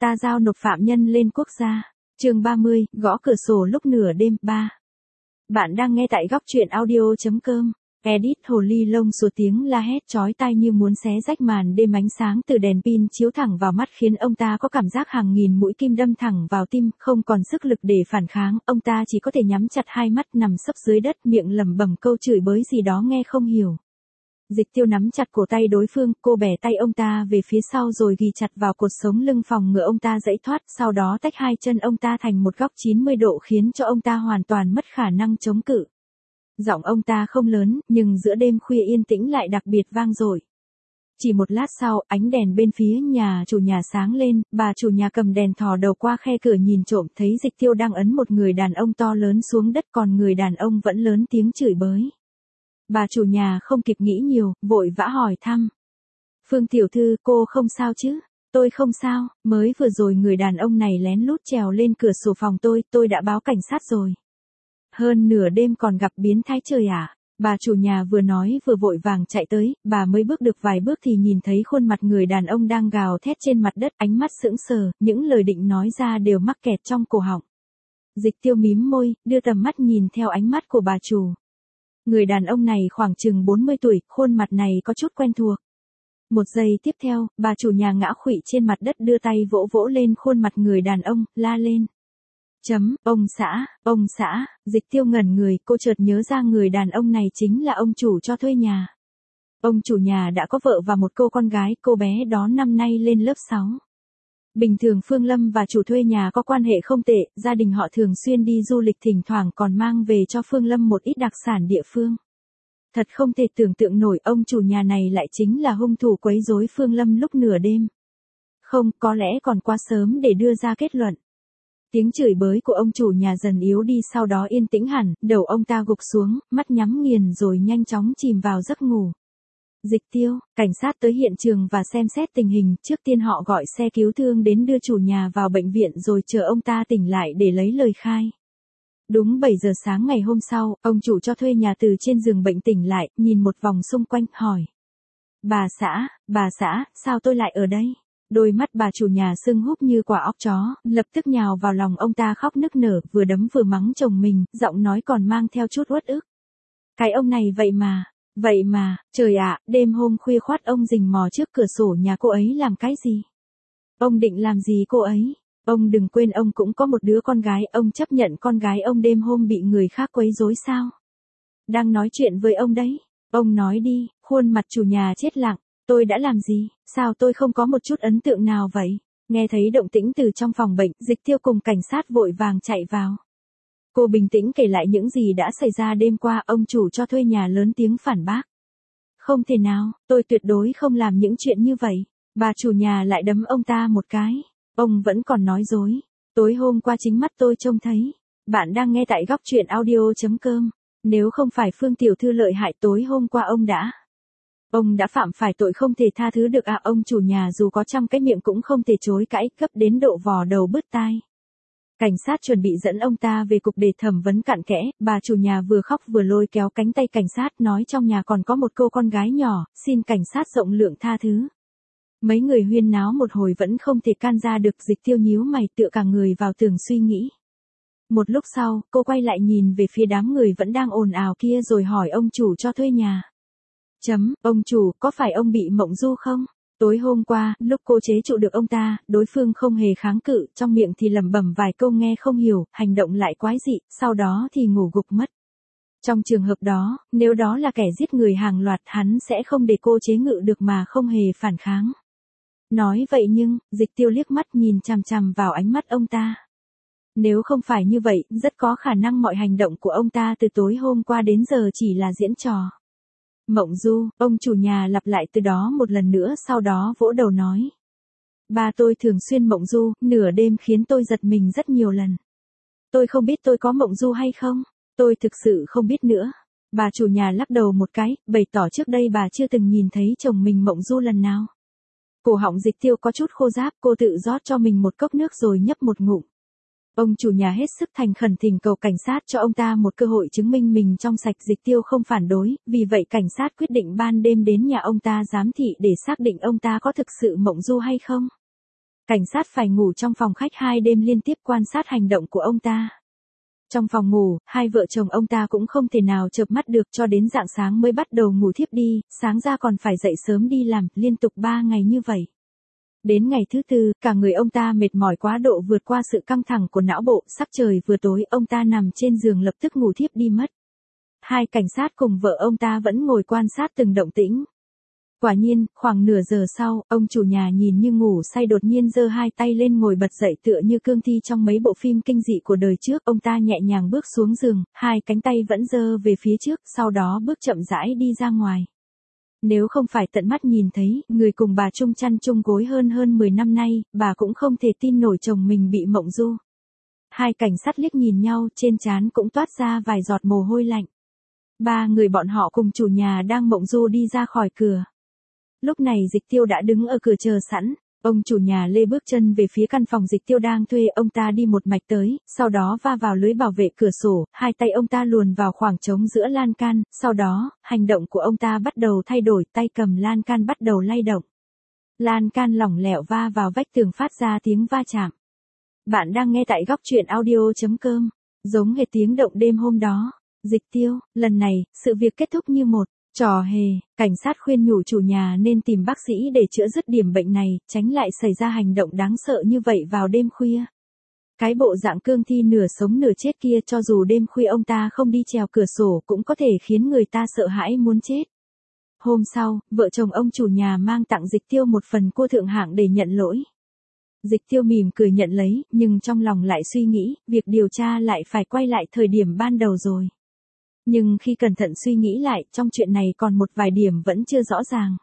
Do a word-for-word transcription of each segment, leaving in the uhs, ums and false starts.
ta giao nộp phạm nhân lên quốc gia. Chương ba mươi, gõ cửa sổ lúc nửa đêm. Ba. Bạn đang nghe tại góc truyện audio.com. Edit hồ ly lông xùa tiếng la hét chói tai như muốn xé rách màn đêm, ánh sáng từ đèn pin chiếu thẳng vào mắt khiến ông ta có cảm giác hàng nghìn mũi kim đâm thẳng vào tim, không còn sức lực để phản kháng, ông ta chỉ có thể nhắm chặt hai mắt nằm sấp dưới đất, miệng lẩm bẩm câu chửi bới gì đó nghe không hiểu. Dịch Tiêu nắm chặt cổ tay đối phương, cô bẻ tay ông ta về phía sau rồi ghi chặt vào cột sống lưng phòng ngừa ông ta giãy thoát, sau đó tách hai chân ông ta thành một góc chín mươi độ khiến cho ông ta hoàn toàn mất khả năng chống cự. Giọng ông ta không lớn, nhưng giữa đêm khuya yên tĩnh lại đặc biệt vang dội. Chỉ một lát sau, ánh đèn bên phía nhà chủ nhà sáng lên, bà chủ nhà cầm đèn thò đầu qua khe cửa nhìn trộm, thấy Dịch Tiêu đang ấn một người đàn ông to lớn xuống đất, còn người đàn ông vẫn lớn tiếng chửi bới. Bà chủ nhà không kịp nghĩ nhiều, vội vã hỏi thăm. Phương tiểu thư, cô không sao chứ? Tôi không sao, mới vừa rồi người đàn ông này lén lút trèo lên cửa sổ phòng tôi, tôi đã báo cảnh sát rồi. Hơn nửa đêm còn gặp biến thái trời à? Bà chủ nhà vừa nói vừa vội vàng chạy tới, bà mới bước được vài bước thì nhìn thấy khuôn mặt người đàn ông đang gào thét trên mặt đất, ánh mắt sững sờ, những lời định nói ra đều mắc kẹt trong cổ họng. Dịch Tiêu mím môi, đưa tầm mắt nhìn theo ánh mắt của bà chủ. Người đàn ông này khoảng chừng bốn mươi tuổi, khuôn mặt này có chút quen thuộc. Một giây tiếp theo, bà chủ nhà ngã khuỵu trên mặt đất, đưa tay vỗ vỗ lên khuôn mặt người đàn ông, la lên. Chấm, ông xã, ông xã, Dịch Tiêu ngẩn người, cô chợt nhớ ra người đàn ông này chính là ông chủ cho thuê nhà. Ông chủ nhà đã có vợ và một cô con gái, cô bé đó năm nay lên lớp sáu. Bình thường Phương Lâm và chủ thuê nhà có quan hệ không tệ, gia đình họ thường xuyên đi du lịch, thỉnh thoảng còn mang về cho Phương Lâm một ít đặc sản địa phương. Thật không thể tưởng tượng nổi ông chủ nhà này lại chính là hung thủ quấy rối Phương Lâm lúc nửa đêm. Không, có lẽ còn quá sớm để đưa ra kết luận. Tiếng chửi bới của ông chủ nhà dần yếu đi, sau đó yên tĩnh hẳn, đầu ông ta gục xuống, mắt nhắm nghiền rồi nhanh chóng chìm vào giấc ngủ. Dịch Tiêu, cảnh sát tới hiện trường và xem xét tình hình, trước tiên họ gọi xe cứu thương đến đưa chủ nhà vào bệnh viện rồi chờ ông ta tỉnh lại để lấy lời khai. Đúng bảy giờ sáng ngày hôm sau, ông chủ cho thuê nhà từ trên giường bệnh tỉnh lại, nhìn một vòng xung quanh, hỏi. Bà xã, bà xã, sao tôi lại ở đây? Đôi mắt bà chủ nhà sưng húp như quả óc chó, lập tức nhào vào lòng ông ta khóc nức nở, vừa đấm vừa mắng chồng mình, giọng nói còn mang theo chút uất ức. Cái ông này vậy mà, vậy mà, trời ạ, đêm hôm khuya khoắt ông rình mò trước cửa sổ nhà cô ấy làm cái gì? Ông định làm gì cô ấy? Ông đừng quên ông cũng có một đứa con gái, ông chấp nhận con gái ông đêm hôm bị người khác quấy rối sao? Đang nói chuyện với ông đấy, ông nói đi. Khuôn mặt chủ nhà chết lặng. Tôi đã làm gì? Sao tôi không có một chút ấn tượng nào vậy? Nghe thấy động tĩnh từ trong phòng bệnh, Dịch Tiêu cùng cảnh sát vội vàng chạy vào. Cô bình tĩnh kể lại những gì đã xảy ra đêm qua. Ông chủ cho thuê nhà lớn tiếng phản bác. Không thể nào, tôi tuyệt đối không làm những chuyện như vậy. Bà chủ nhà lại đấm ông ta một cái. Ông vẫn còn nói dối. Tối hôm qua chính mắt tôi trông thấy. Bạn đang nghe tại góc truyện audio.com. Nếu không phải Phương tiểu thư lợi hại, tối hôm qua ông đã... Ông đã phạm phải tội không thể tha thứ được à? Ông chủ nhà dù có trăm cái miệng cũng không thể chối cãi, cấp đến độ vò đầu bứt tai. Cảnh sát chuẩn bị dẫn ông ta về cục để thẩm vấn cặn kẽ, bà chủ nhà vừa khóc vừa lôi kéo cánh tay cảnh sát, nói trong nhà còn có một cô con gái nhỏ, xin cảnh sát rộng lượng tha thứ. Mấy người huyên náo một hồi vẫn không thể can ra được. Dịch Tiêu nhíu mày, tựa cả người vào tường suy nghĩ. Một lúc sau, cô quay lại nhìn về phía đám người vẫn đang ồn ào kia rồi hỏi ông chủ cho thuê nhà. Chấm, ông chủ, có phải ông bị mộng du không? Tối hôm qua, lúc cô chế trụ được ông ta, đối phương không hề kháng cự, trong miệng thì lẩm bẩm vài câu nghe không hiểu, hành động lại quái dị, sau đó thì ngủ gục mất. Trong trường hợp đó, nếu đó là kẻ giết người hàng loạt, hắn sẽ không để cô chế ngự được mà không hề phản kháng. Nói vậy nhưng, Dịch Tiêu liếc mắt nhìn chằm chằm vào ánh mắt ông ta. Nếu không phải như vậy, rất có khả năng mọi hành động của ông ta từ tối hôm qua đến giờ chỉ là diễn trò. Mộng du, ông chủ nhà lặp lại từ đó một lần nữa, sau đó vỗ đầu nói. Ba tôi thường xuyên mộng du, nửa đêm khiến tôi giật mình rất nhiều lần. Tôi không biết tôi có mộng du hay không, tôi thực sự không biết nữa. Bà chủ nhà lắc đầu một cái, bày tỏ trước đây bà chưa từng nhìn thấy chồng mình mộng du lần nào. Cổ họng Dịch Tiêu có chút khô ráp, cô tự rót cho mình một cốc nước rồi nhấp một ngụm. Ông chủ nhà hết sức thành khẩn thỉnh cầu cảnh sát cho ông ta một cơ hội chứng minh mình trong sạch. Dịch Tiêu không phản đối, vì vậy cảnh sát quyết định ban đêm đến nhà ông ta giám thị để xác định ông ta có thực sự mộng du hay không. Cảnh sát phải ngủ trong phòng khách hai đêm liên tiếp quan sát hành động của ông ta. Trong phòng ngủ, hai vợ chồng ông ta cũng không thể nào chợp mắt được cho đến rạng sáng mới bắt đầu ngủ thiếp đi, sáng ra còn phải dậy sớm đi làm, liên tục ba ngày như vậy. Đến ngày thứ tư, cả người ông ta mệt mỏi quá độ vượt qua sự căng thẳng của não bộ, sắc trời vừa tối, ông ta nằm trên giường lập tức ngủ thiếp đi mất. Hai cảnh sát cùng vợ ông ta vẫn ngồi quan sát từng động tĩnh. Quả nhiên, khoảng nửa giờ sau, ông chủ nhà nhìn như ngủ say đột nhiên giơ hai tay lên ngồi bật dậy tựa như cương thi trong mấy bộ phim kinh dị của đời trước. Ông ta nhẹ nhàng bước xuống giường, hai cánh tay vẫn giơ về phía trước, sau đó bước chậm rãi đi ra ngoài. Nếu không phải tận mắt nhìn thấy, người cùng bà chung chăn chung gối hơn hơn mười năm nay, bà cũng không thể tin nổi chồng mình bị mộng du. Hai cảnh sát liếc nhìn nhau, trên trán cũng toát ra vài giọt mồ hôi lạnh. Ba người bọn họ cùng chủ nhà đang mộng du đi ra khỏi cửa. Lúc này Dịch Tiêu đã đứng ở cửa chờ sẵn, ông chủ nhà lê bước chân về phía căn phòng Dịch Tiêu đang thuê, ông ta đi một mạch tới, sau đó va vào lưới bảo vệ cửa sổ, hai tay ông ta luồn vào khoảng trống giữa lan can, sau đó, hành động của ông ta bắt đầu thay đổi, tay cầm lan can bắt đầu lay động. Lan can lỏng lẻo va vào vách tường phát ra tiếng va chạm. Bạn đang nghe tại góc truyện audio chấm com, giống hệt tiếng động đêm hôm đó. Dịch Tiêu, lần này, sự việc kết thúc như một trò hề, cảnh sát khuyên nhủ chủ nhà nên tìm bác sĩ để chữa dứt điểm bệnh này, tránh lại xảy ra hành động đáng sợ như vậy vào đêm khuya. Cái bộ dạng cương thi nửa sống nửa chết kia cho dù đêm khuya ông ta không đi trèo cửa sổ cũng có thể khiến người ta sợ hãi muốn chết. Hôm sau, vợ chồng ông chủ nhà mang tặng Dịch Tiêu một phần cua thượng hạng để nhận lỗi. Dịch Tiêu mỉm cười nhận lấy, nhưng trong lòng lại suy nghĩ, việc điều tra lại phải quay lại thời điểm ban đầu rồi. Nhưng khi cẩn thận suy nghĩ lại, trong chuyện này còn một vài điểm vẫn chưa rõ ràng.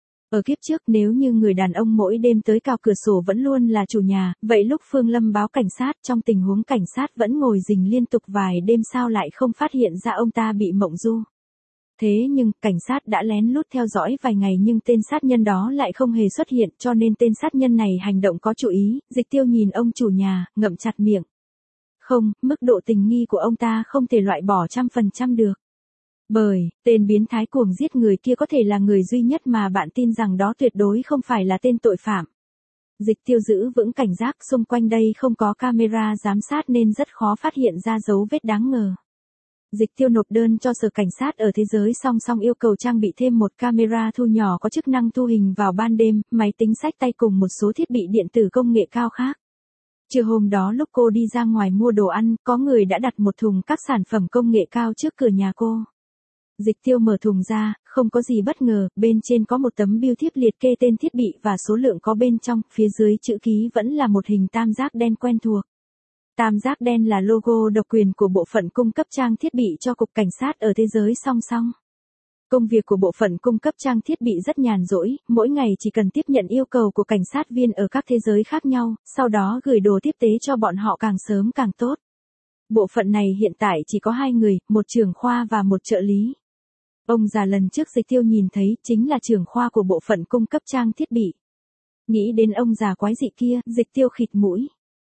Ở kiếp trước, nếu như người đàn ông mỗi đêm tới cào cửa sổ vẫn luôn là chủ nhà, vậy lúc Phương Lâm báo cảnh sát, trong tình huống cảnh sát vẫn ngồi rình liên tục vài đêm sao lại không phát hiện ra ông ta bị mộng du. Thế nhưng, cảnh sát đã lén lút theo dõi vài ngày nhưng tên sát nhân đó lại không hề xuất hiện, cho nên tên sát nhân này hành động có chủ ý. Dịch Tiêu nhìn ông chủ nhà, ngậm chặt miệng. Không, mức độ tình nghi của ông ta không thể loại bỏ trăm phần trăm được. Bởi, tên biến thái cuồng giết người kia có thể là người duy nhất mà bạn tin rằng đó tuyệt đối không phải là tên tội phạm. Dịch Tiêu giữ vững cảnh giác, xung quanh đây không có camera giám sát nên rất khó phát hiện ra dấu vết đáng ngờ. Dịch Tiêu nộp đơn cho sở cảnh sát ở thế giới song song yêu cầu trang bị thêm một camera thu nhỏ có chức năng thu hình vào ban đêm, máy tính xách tay cùng một số thiết bị điện tử công nghệ cao khác. Trưa hôm đó lúc cô đi ra ngoài mua đồ ăn, có người đã đặt một thùng các sản phẩm công nghệ cao trước cửa nhà cô. Dịch Tiêu mở thùng ra, không có gì bất ngờ, bên trên có một tấm bưu thiếp liệt kê tên thiết bị và số lượng có bên trong, phía dưới chữ ký vẫn là một hình tam giác đen quen thuộc. Tam giác đen là logo độc quyền của bộ phận cung cấp trang thiết bị cho Cục Cảnh sát ở thế giới song song. Công việc của bộ phận cung cấp trang thiết bị rất nhàn rỗi, mỗi ngày chỉ cần tiếp nhận yêu cầu của cảnh sát viên ở các thế giới khác nhau, sau đó gửi đồ tiếp tế cho bọn họ càng sớm càng tốt. Bộ phận này hiện tại chỉ có hai người, một trưởng khoa và một trợ lý. Ông già lần trước Dịch Tiêu nhìn thấy chính là trưởng khoa của bộ phận cung cấp trang thiết bị. Nghĩ đến ông già quái dị kia, Dịch Tiêu khịt mũi.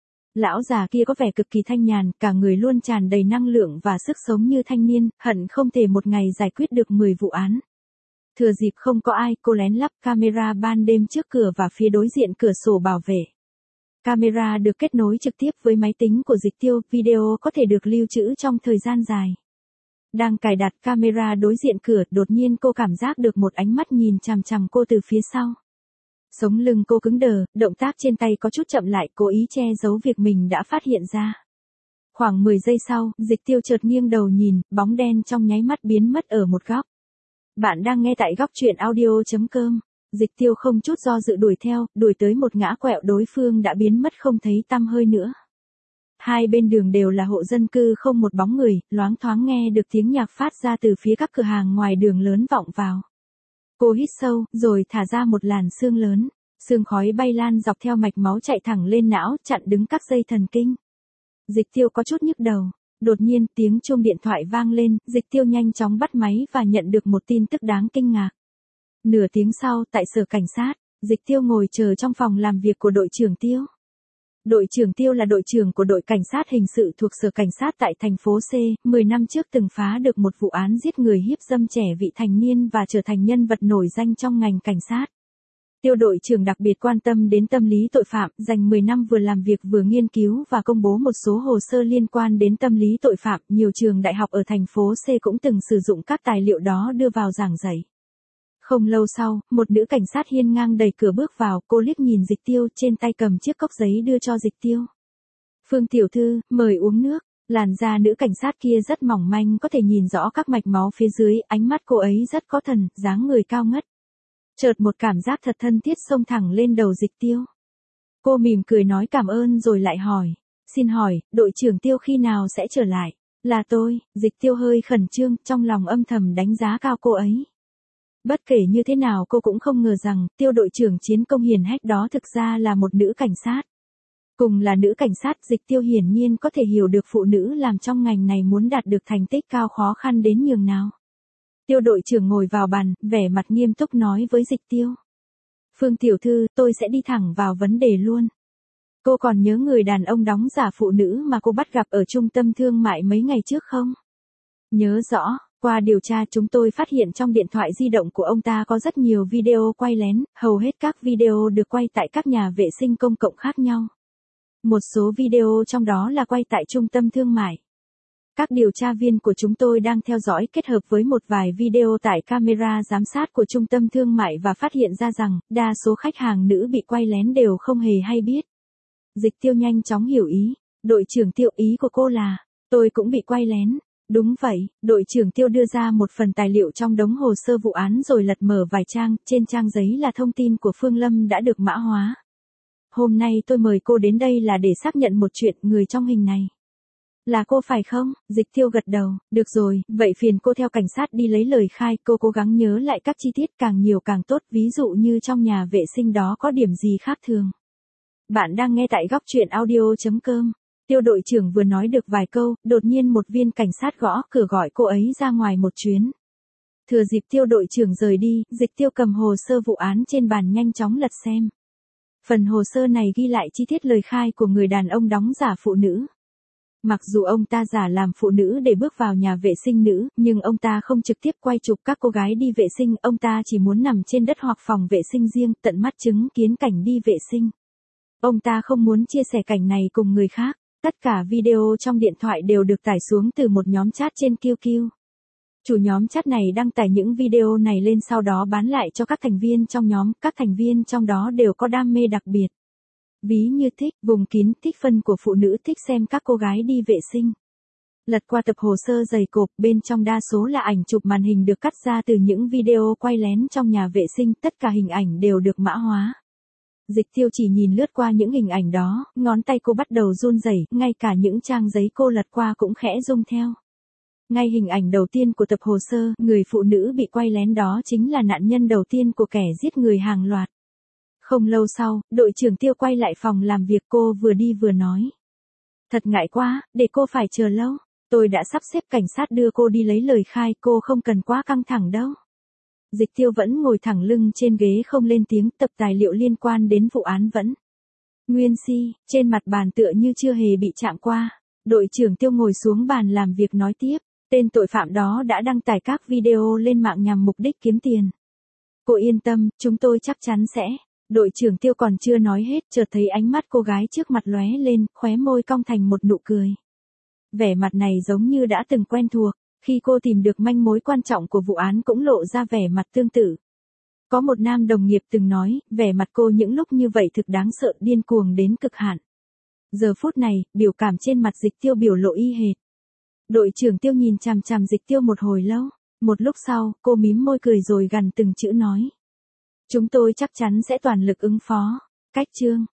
Lão già kia có vẻ cực kỳ thanh nhàn, cả người luôn tràn đầy năng lượng và sức sống như thanh niên, hận không thể một ngày giải quyết được mười vụ án. Thừa dịp không có ai, cô lén lắp camera ban đêm trước cửa và phía đối diện cửa sổ bảo vệ. Camera được kết nối trực tiếp với máy tính của Dịch Tiêu, video có thể được lưu trữ trong thời gian dài. Đang cài đặt camera đối diện cửa, đột nhiên cô cảm giác được một ánh mắt nhìn chằm chằm cô từ phía sau. Sống lưng cô cứng đờ, động tác trên tay có chút chậm lại, cố ý che giấu việc mình đã phát hiện ra. Khoảng mười giây sau, Dịch Tiêu chợt nghiêng đầu nhìn, bóng đen trong nháy mắt biến mất ở một góc. Bạn đang nghe tại góc truyện audio chấm com. Dịch Tiêu không chút do dự đuổi theo, đuổi tới một ngã quẹo đối phương đã biến mất không thấy tăm hơi nữa. Hai bên đường đều là hộ dân cư không một bóng người, loáng thoáng nghe được tiếng nhạc phát ra từ phía các cửa hàng ngoài đường lớn vọng vào. Cô hít sâu, rồi thả ra một làn sương lớn. Sương khói bay lan dọc theo mạch máu chạy thẳng lên não, chặn đứng các dây thần kinh. Dịch Tiêu có chút nhức đầu. Đột nhiên, tiếng chuông điện thoại vang lên, Dịch Tiêu nhanh chóng bắt máy và nhận được một tin tức đáng kinh ngạc. Nửa tiếng sau, tại sở cảnh sát, Dịch Tiêu ngồi chờ trong phòng làm việc của đội trưởng Tiêu. Đội trưởng Tiêu là đội trưởng của đội cảnh sát hình sự thuộc sở cảnh sát tại thành phố C, mười năm trước từng phá được một vụ án giết người hiếp dâm trẻ vị thành niên và trở thành nhân vật nổi danh trong ngành cảnh sát. Tiêu đội trưởng đặc biệt quan tâm đến tâm lý tội phạm, dành mười năm vừa làm việc vừa nghiên cứu và công bố một số hồ sơ liên quan đến tâm lý tội phạm. Nhiều trường đại học ở thành phố C cũng từng sử dụng các tài liệu đó đưa vào giảng dạy. Không lâu sau, một nữ cảnh sát hiên ngang đẩy cửa bước vào, cô liếc nhìn Dịch Tiêu, trên tay cầm chiếc cốc giấy đưa cho Dịch Tiêu. Phương tiểu thư, mời uống nước. Làn da nữ cảnh sát kia rất mỏng manh, có thể nhìn rõ các mạch máu phía dưới, ánh mắt cô ấy rất có thần, dáng người cao ngất. Chợt một cảm giác thật thân thiết xông thẳng lên đầu Dịch Tiêu. Cô mỉm cười nói cảm ơn rồi lại hỏi, xin hỏi, đội trưởng Tiêu khi nào sẽ trở lại? Là tôi. Dịch Tiêu hơi khẩn trương, trong lòng âm thầm đánh giá cao cô ấy. Bất kể như thế nào cô cũng không ngờ rằng, Tiêu đội trưởng chiến công hiển hách đó thực ra là một nữ cảnh sát. Cùng là nữ cảnh sát, Dịch Tiêu hiển nhiên có thể hiểu được phụ nữ làm trong ngành này muốn đạt được thành tích cao khó khăn đến nhường nào. Tiêu đội trưởng ngồi vào bàn, vẻ mặt nghiêm túc nói với Dịch Tiêu. Phương tiểu thư, tôi sẽ đi thẳng vào vấn đề luôn. Cô còn nhớ người đàn ông đóng giả phụ nữ mà cô bắt gặp ở trung tâm thương mại mấy ngày trước không? Nhớ rõ, qua điều tra chúng tôi phát hiện trong điện thoại di động của ông ta có rất nhiều video quay lén, hầu hết các video được quay tại các nhà vệ sinh công cộng khác nhau. Một số video trong đó là quay tại trung tâm thương mại. Các điều tra viên của chúng tôi đang theo dõi kết hợp với một vài video tại camera giám sát của trung tâm thương mại và phát hiện ra rằng, đa số khách hàng nữ bị quay lén đều không hề hay biết. Dịch Tiêu nhanh chóng hiểu ý. Đội trưởng Tiêu, ý của cô là, tôi cũng bị quay lén. Đúng vậy, đội trưởng Tiêu đưa ra một phần tài liệu trong đống hồ sơ vụ án rồi lật mở vài trang, trên trang giấy là thông tin của Phương Lâm đã được mã hóa. Hôm nay tôi mời cô đến đây là để xác nhận một chuyện, người trong hình này. Là cô phải không? Dịch Tiêu gật đầu, được rồi, vậy phiền cô theo cảnh sát đi lấy lời khai, cô cố gắng nhớ lại các chi tiết càng nhiều càng tốt, ví dụ như trong nhà vệ sinh đó có điểm gì khác thường. Bạn đang nghe tại góc truyện audio chấm com. Tiêu đội trưởng vừa nói được vài câu, đột nhiên một viên cảnh sát gõ cửa gọi cô ấy ra ngoài một chuyến. Thừa dịp Tiêu đội trưởng rời đi, Dịch Tiêu cầm hồ sơ vụ án trên bàn nhanh chóng lật xem. Phần hồ sơ này ghi lại chi tiết lời khai của người đàn ông đóng giả phụ nữ. Mặc dù ông ta giả làm phụ nữ để bước vào nhà vệ sinh nữ, nhưng ông ta không trực tiếp quay chụp các cô gái đi vệ sinh, ông ta chỉ muốn nằm trên đất hoặc phòng vệ sinh riêng, tận mắt chứng kiến cảnh đi vệ sinh. Ông ta không muốn chia sẻ cảnh này cùng người khác. Tất cả video trong điện thoại đều được tải xuống từ một nhóm chat trên Q Q. Chủ nhóm chat này đăng tải những video này lên sau đó bán lại cho các thành viên trong nhóm, các thành viên trong đó đều có đam mê đặc biệt. Ví như thích vùng kín, thích phân của phụ nữ, thích xem các cô gái đi vệ sinh. Lật qua tập hồ sơ dày cộp, bên trong đa số là ảnh chụp màn hình được cắt ra từ những video quay lén trong nhà vệ sinh, tất cả hình ảnh đều được mã hóa. Dịch Tiêu chỉ nhìn lướt qua những hình ảnh đó, ngón tay cô bắt đầu run rẩy, ngay cả những trang giấy cô lật qua cũng khẽ rung theo. Ngay hình ảnh đầu tiên của tập hồ sơ, người phụ nữ bị quay lén đó chính là nạn nhân đầu tiên của kẻ giết người hàng loạt. Không lâu sau, đội trưởng Tiêu quay lại phòng làm việc, cô vừa đi vừa nói. Thật ngại quá, để cô phải chờ lâu. Tôi đã sắp xếp cảnh sát đưa cô đi lấy lời khai, cô không cần quá căng thẳng đâu. Dịch Tiêu vẫn ngồi thẳng lưng trên ghế không lên tiếng, tập tài liệu liên quan đến vụ án vẫn nguyên si, trên mặt bàn tựa như chưa hề bị chạm qua. Đội trưởng Tiêu ngồi xuống bàn làm việc nói tiếp, tên tội phạm đó đã đăng tải các video lên mạng nhằm mục đích kiếm tiền. Cô yên tâm, chúng tôi chắc chắn sẽ. Đội trưởng Tiêu còn chưa nói hết, chợt thấy ánh mắt cô gái trước mặt lóe lên, khóe môi cong thành một nụ cười. Vẻ mặt này giống như đã từng quen thuộc. Khi cô tìm được manh mối quan trọng của vụ án cũng lộ ra vẻ mặt tương tự. Có một nam đồng nghiệp từng nói, vẻ mặt cô những lúc như vậy thực đáng sợ, điên cuồng đến cực hạn. Giờ phút này, biểu cảm trên mặt Dịch Tiêu biểu lộ y hệt. Đội trưởng Tiêu nhìn chằm chằm Dịch Tiêu một hồi lâu. Một lúc sau, cô mím môi cười rồi gằn từng chữ nói. Chúng tôi chắc chắn sẽ toàn lực ứng phó. Cách chương.